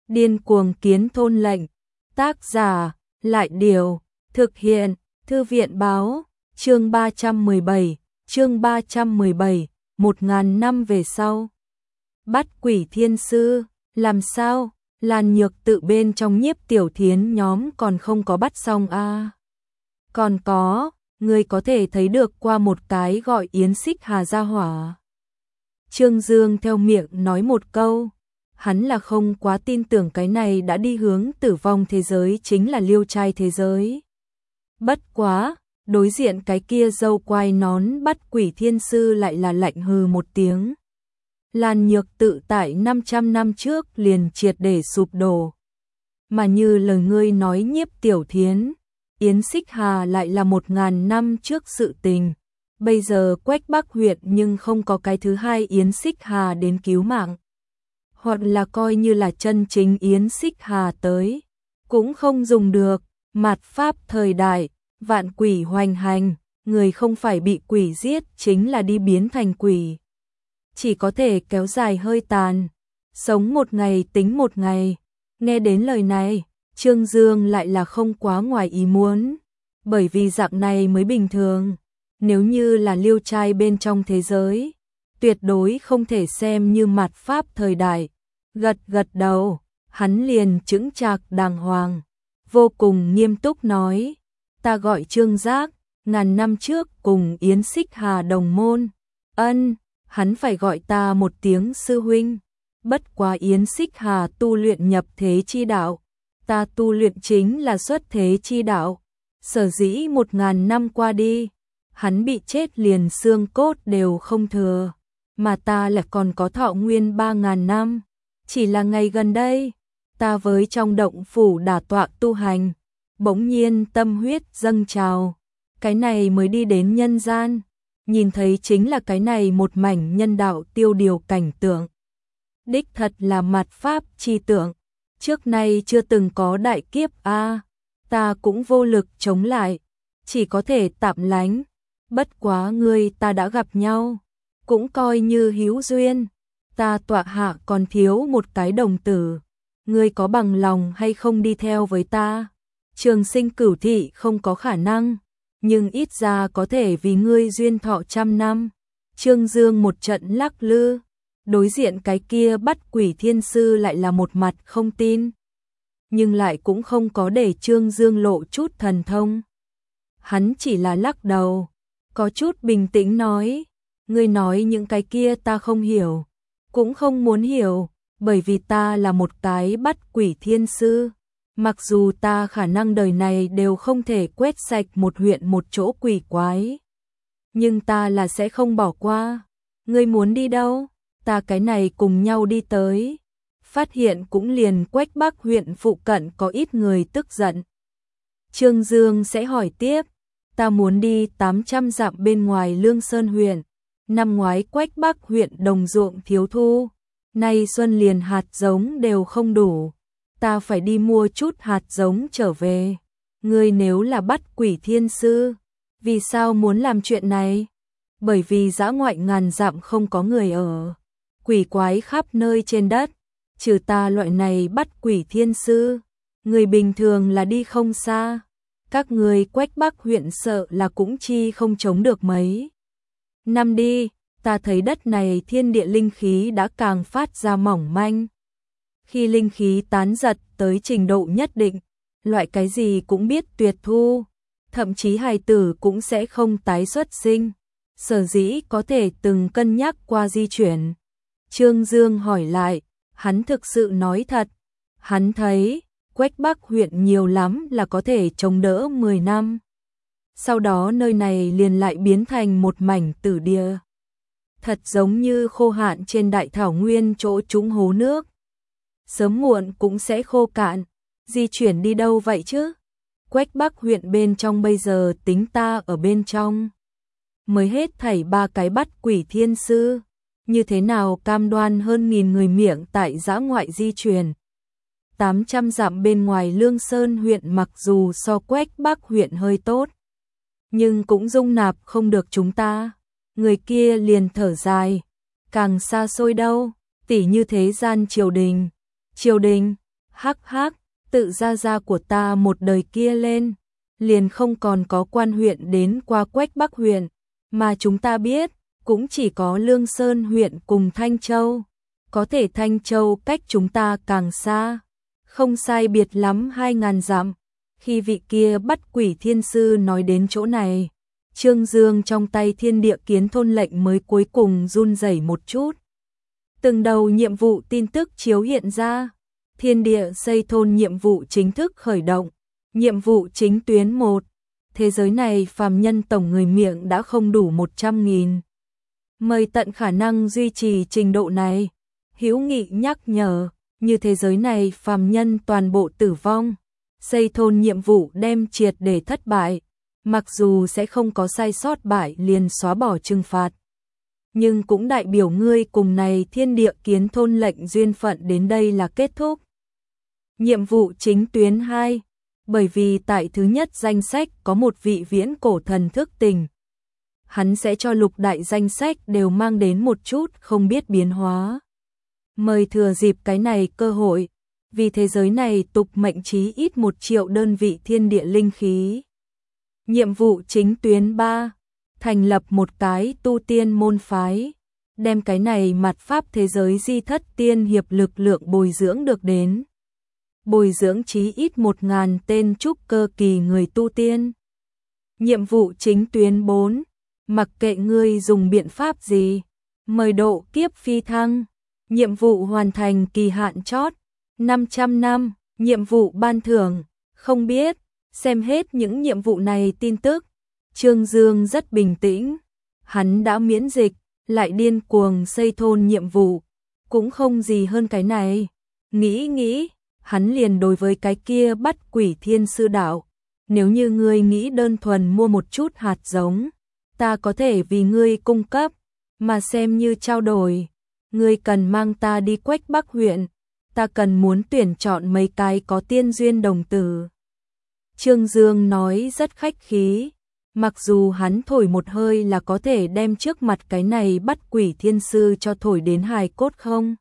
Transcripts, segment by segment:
Điên cuồng kiến thôn lệnh. Tác giả, Lại Điều. Thực hiện, Thư viện Báo. Chương 317, chương 317, 1000 năm về sau. Bắt quỷ thiên sư, làm sao? Lan Nhược Tự bên trong Nhiếp Tiểu Thiến nhóm còn không có bắt xong a. Còn có, người có thể thấy được qua một cái gọi Yến Xích Hà ra hỏa. Trương Dương theo miệng nói một câu, hắn là không quá tin tưởng cái này đã đi hướng tử vong thế giới chính là liêu trai thế giới. Bất quá, đối diện cái kia dâu quai nón bắt quỷ thiên sư lại là lạnh hừ một tiếng. Lan Nhược Tự tại 500 năm trước liền triệt để sụp đổ. Mà như lời ngươi nói Nhiếp Tiểu Thiến, Yến Xích Hà lại là 1000 năm trước sự tình. Bây giờ Quách Bắc huyện nhưng không có cái thứ hai Yến Xích Hà đến cứu mạng. Hoặc là coi như là chân chính Yến Xích Hà tới, cũng không dùng được. Mạt Pháp thời đại, vạn quỷ hoành hành, người không phải bị quỷ giết chính là đi biến thành quỷ. Chỉ có thể kéo dài hơi tàn, sống một ngày tính một ngày. Nghe đến lời này, Trương Dương lại là không quá ngoài ý muốn, bởi vì dạng này mới bình thường. Nếu như là liêu trai bên trong thế giới, tuyệt đối không thể xem như Mạt Pháp thời đại. Gật gật đầu, hắn liền chững chạc đàng hoàng, vô cùng nghiêm túc nói, ta gọi Trương Giác, 1000 năm trước cùng Yến Xích Hà đồng môn. Ân, hắn phải gọi ta một tiếng sư huynh. Bất quá Yến Xích Hà tu luyện nhập thế chi đạo, ta tu luyện chính là xuất thế chi đạo. Sở dĩ 1000 năm qua đi, hắn bị chết liền xương cốt đều không thừa, mà ta lại còn có thọ nguyên 3000 năm. Chỉ là ngày gần đây, ta với trong động phủ đả tọa tu hành, bỗng nhiên tâm huyết dâng trào, cái này mới đi đến nhân gian, nhìn thấy chính là cái này một mảnh nhân đạo tiêu điều cảnh tượng. Đích thật là Mạt Pháp chi tượng, trước nay chưa từng có đại kiếp a, ta cũng vô lực chống lại, chỉ có thể tạm lánh. Bất quá ngươi ta đã gặp nhau, cũng coi như hữu duyên. Ta tọa hạ còn thiếu một cái đồng tử, ngươi có bằng lòng hay không đi theo với ta? Trường Sinh Cửu Thị không có khả năng, nhưng ít ra có thể vì ngươi duyên thọ 100 năm. Trương Dương một trận lắc lư, đối diện cái kia bắt quỷ thiên sư lại là một mặt không tin, nhưng lại cũng không có để Trương Dương lộ chút thần thông. Hắn chỉ là lắc đầu, có chút bình tĩnh nói, ngươi nói những cái kia ta không hiểu, cũng không muốn hiểu, bởi vì ta là một cái bắt quỷ thiên sư. Mặc dù ta khả năng đời này đều không thể quét sạch một huyện một chỗ quỷ quái, nhưng ta là sẽ không bỏ qua. Ngươi muốn đi đâu? Ta cái này cùng nhau đi tới. Phát hiện cũng liền Quách Bắc huyện phụ cận có ít người tức giận. Trương Dương sẽ hỏi tiếp, ta muốn đi 800 dặm bên ngoài Lương Sơn huyện. Năm ngoái Quách Bắc huyện đồng ruộng thiếu thu, nay xuân liền hạt giống đều không đủ, ta phải đi mua chút hạt giống trở về. Ngươi nếu là bắt quỷ thiên sư, vì sao muốn làm chuyện này? Bởi vì dã ngoại 1000 dặm không có người ở, quỷ quái khắp nơi trên đất, trừ ta loại này bắt quỷ thiên sư, người bình thường là đi không xa. Các người Quách Bắc huyện sợ là cũng chi không chống được mấy năm đi. Ta thấy đất này thiên địa linh khí đã càng phát ra mỏng manh. Khi linh khí tán giật tới trình độ nhất định, loại cái gì cũng biết tuyệt thu, thậm chí hài tử cũng sẽ không tái xuất sinh. Sở dĩ có thể từng cân nhắc qua di chuyển. Trương Dương hỏi lại, hắn thực sự nói thật. Hắn thấy, Quách Bắc huyện nhiều lắm là có thể chống đỡ 10 năm. Sau đó nơi này liền lại biến thành một mảnh tử địa. Thật giống như khô hạn trên đại thảo nguyên chỗ trũng hố nước. Sớm muộn cũng sẽ khô cạn, di chuyển đi đâu vậy chứ? Quách Bắc huyện bên trong bây giờ tính ta ở bên trong. Mới hết thảy 3 cái bắt quỷ thiên sư, như thế nào cam đoan hơn 1000 người miệng tại dã ngoại di chuyển. 800 dặm bên ngoài Lương Sơn huyện mặc dù so Quách Bắc huyện hơi tốt, nhưng cũng dung nạp không được chúng ta. Người kia liền thở dài, càng xa xôi đâu, tỉ như thế gian triều đình. Triều đình, Hắc hắc, tự gia của ta một đời kia lên, liền không còn có quan huyện đến qua Quách Bắc huyện, mà chúng ta biết, cũng chỉ có Lương Sơn huyện cùng Thanh Châu. Có thể Thanh Châu cách chúng ta càng xa, không sai biệt lắm 2.000 dặm. Khi vị kia Bắt Quỷ Thiên Sư nói đến chỗ này, Trương Dương trong tay Thiên Địa Kiến Thôn lệnh mới cuối cùng run rẩy một chút. Từng đầu nhiệm vụ tin tức chiếu hiện ra, Thiên Địa Xây Thôn nhiệm vụ chính thức khởi động. Nhiệm vụ chính tuyến 1, thế giới này phàm nhân tổng người miệng đã không đủ 100.000. Mời tận khả năng duy trì trình độ này. Hữu Nghị nhắc nhở, như thế giới này phàm nhân toàn bộ tử vong, xây thôn nhiệm vụ đem triệt để thất bại, mặc dù sẽ không có sai sót bại liền xóa bỏ trừng phạt. Nhưng cũng đại biểu ngươi cùng này Thiên Địa Kiến Thôn lệnh duyên phận đến đây là kết thúc. Nhiệm vụ chính tuyến 2, bởi vì tại thứ nhất danh sách có một vị viễn cổ thần thức tỉnh. Hắn sẽ cho lục đại danh sách đều mang đến một chút không biết biến hóa. Mời thừa dịp cái này cơ hội, vì thế giới này tục mệnh chí ít 1 triệu đơn vị thiên địa linh khí. Nhiệm vụ chính tuyến 3, thành lập một cái tu tiên môn phái, đem cái này mặt pháp thế giới di thất tiên hiệp lực lượng bồi dưỡng được đến. Bồi dưỡng chí ít 1.000 tên trúc cơ kỳ người tu tiên. Nhiệm vụ chính tuyến 4, mặc kệ ngươi dùng biện pháp gì, mời độ kiếp phi thăng. Nhiệm vụ hoàn thành kỳ hạn chót, 500 năm, nhiệm vụ ban thưởng, không biết, xem hết những nhiệm vụ này tin tức. Trương Dương rất bình tĩnh, hắn đã miễn dịch, lại điên cuồng xây thôn nhiệm vụ, cũng không gì hơn cái này. Nghĩ, hắn liền đối với cái kia Bắt Quỷ Thiên Sư đạo, nếu như ngươi nghĩ đơn thuần mua một chút hạt giống, ta có thể vì ngươi cung cấp, mà xem như trao đổi. Ngươi cần mang ta đi Quách Bắc huyện, ta cần muốn tuyển chọn mấy cái có tiên duyên đồng tử. Trương Dương nói rất khách khí, mặc dù hắn thổi một hơi là có thể đem trước mặt cái này Bắt Quỷ Thiên Sư cho thổi đến hài cốt không.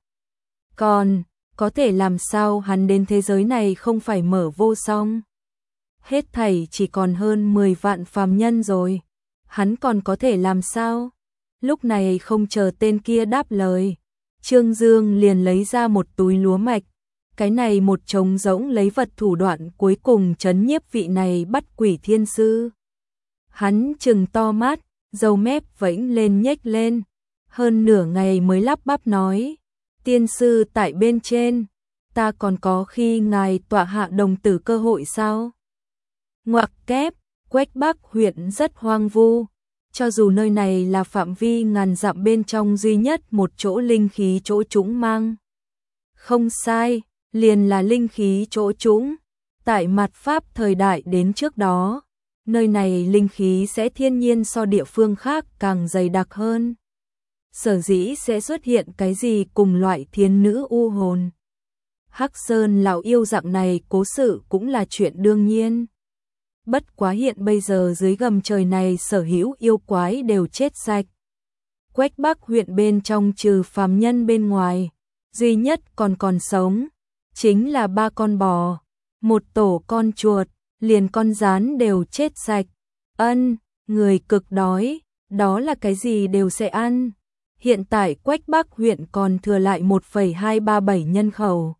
Còn, có thể làm sao hắn đến thế giới này không phải mở vô song. Hết thảy chỉ còn hơn 10 vạn phàm nhân rồi, hắn còn có thể làm sao? Lúc này không chờ tên kia đáp lời, Trương Dương liền lấy ra một túi lúa mạch, cái này một trống rỗng lấy vật thủ đoạn cuối cùng trấn nhiếp vị này Bắt Quỷ Thiên Sư. Hắn trừng to mắt, râu mép vẫy lên nhếch lên, hơn nửa ngày mới lắp bắp nói, tiên sư tại bên trên, ta còn có khi ngài tọa hạ đồng tử cơ hội sao? Ngoặc kép, Quách Bắc huyện rất hoang vu. Cho dù nơi này là phạm vi ngàn dặm bên trong duy nhất một chỗ linh khí chỗ trũng mang. Không sai, liền là linh khí chỗ trũng. Tại mặt pháp thời đại đến trước đó, nơi này linh khí sẽ thiên nhiên so địa phương khác càng dày đặc hơn. Sở dĩ sẽ xuất hiện cái gì cùng loại thiên nữ u hồn. Hắc Sơn lão yêu dạng này cố sự cũng là chuyện đương nhiên. Bất quá hiện bây giờ dưới gầm trời này sở hữu yêu quái đều chết sạch. Quách Bắc huyện bên trong trừ phàm nhân bên ngoài, duy nhất còn sống, chính là 3 con bò, một tổ con chuột, liền con gián đều chết sạch. Người cực đói, đó là cái gì đều sẽ ăn. Hiện tại Quách Bắc huyện còn thừa lại 1,237 nhân khẩu.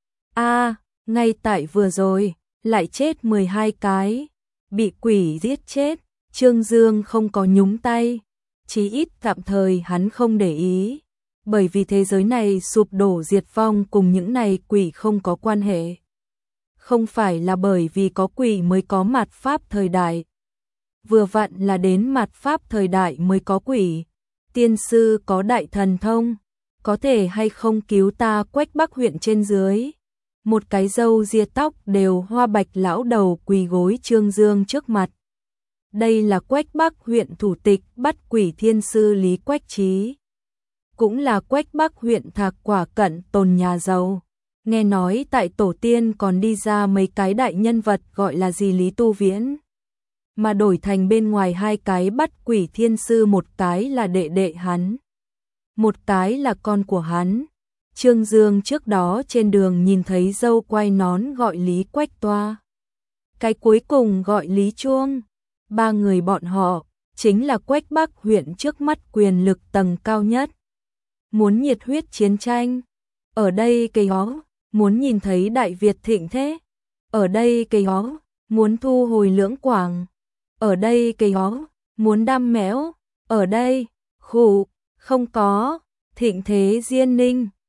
Ngay tại vừa rồi, lại chết 12 cái. Bị quỷ giết chết, Trương Dương không có nhúng tay, chí ít tạm thời hắn không để ý, bởi vì thế giới này sụp đổ diệt vong cùng những này quỷ không có quan hệ. Không phải là bởi vì có quỷ mới có mạt pháp thời đại, vừa vặn là đến mạt pháp thời đại mới có quỷ. Tiên sư có đại thần thông, có thể hay không cứu ta Quách Bắc huyện trên dưới? Một cái râu ria tóc đều hoa bạch lão đầu quỳ gối Trương Dương trước mặt. Đây là Quách Bắc huyện thủ tịch Bắt Quỷ Thiên Sư Lý Quách Trí. Cũng là Quách Bắc huyện Thạc Quả cận tồn nhà giàu. Nghe nói tại tổ tiên còn đi ra mấy cái đại nhân vật gọi là gì Lý Tu Viễn. Mà đổi thành bên ngoài 2 cái Bắt Quỷ Thiên Sư, một cái là đệ đệ hắn, một cái là con của hắn. Trương Dương trước đó trên đường nhìn thấy dâu quay nón gọi Lý Quách Toa. Cái cuối cùng gọi Lý Chuông. Ba người bọn họ chính là Quách Bắc huyện trước mắt quyền lực tầng cao nhất. Muốn nhiệt huyết chiến tranh. Ở đây cây ó, muốn nhìn thấy Đại Việt thịnh thế. Ở đây cây ó, muốn thu hồi Lưỡng Quảng. Ở đây cây ó, muốn đam mẽo. Ở đây, khủ, không có, thịnh thế Diên Ninh.